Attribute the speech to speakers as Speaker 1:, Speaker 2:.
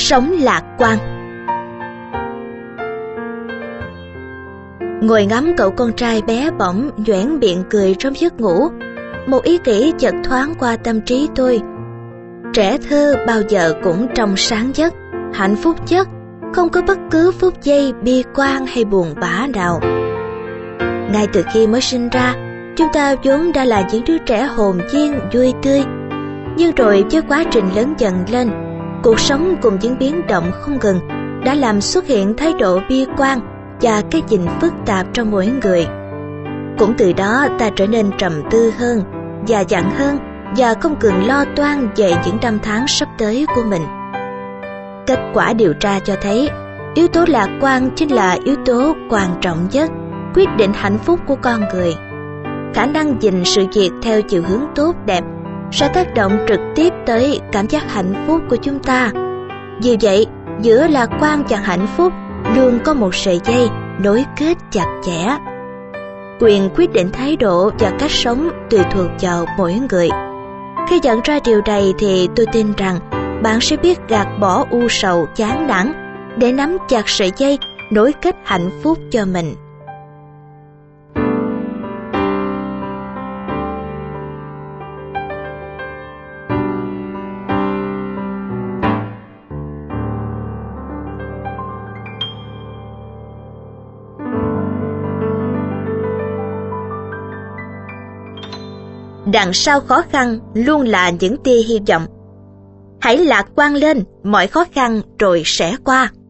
Speaker 1: sống lạc quan. Ngồi ngắm cậu con trai bé bỏng nhoẻn miệng cười trong giấc ngủ, một ý nghĩ chợt thoáng qua tâm trí tôi. Trẻ thơ bao giờ cũng trong sáng nhất, hạnh phúc nhất, không có bất cứ phút giây bi quan hay buồn bã nào. Ngay từ khi mới sinh ra, chúng ta vốn đã là những đứa trẻ hồn nhiên, vui tươi. Nhưng rồi với quá trình lớn dần lên, cuộc sống cùng những biến động không ngừng đã làm xuất hiện thái độ bi quan và cái nhìn phức tạp trong mỗi người. Cũng từ đó ta trở nên trầm tư hơn, già dặn hơn và không cần lo toan về những năm tháng sắp tới của mình. Kết quả điều tra cho thấy, yếu tố lạc quan chính là yếu tố quan trọng nhất, quyết định hạnh phúc của con người. Khả năng nhìn sự việc theo chiều hướng tốt đẹp sẽ tác động trực tiếp tới cảm giác hạnh phúc của chúng ta. Vì vậy, giữa lạc quan và hạnh phúc luôn có một sợi dây nối kết chặt chẽ. Quyền quyết định thái độ và cách sống tùy thuộc vào mỗi người. Khi nhận ra điều này thì tôi tin rằng bạn sẽ biết gạt bỏ u sầu chán nản để nắm chặt sợi dây nối kết hạnh phúc cho mình. Đằng sau khó khăn luôn là những tia hy vọng. Hãy lạc quan lên, mọi khó khăn rồi sẽ qua.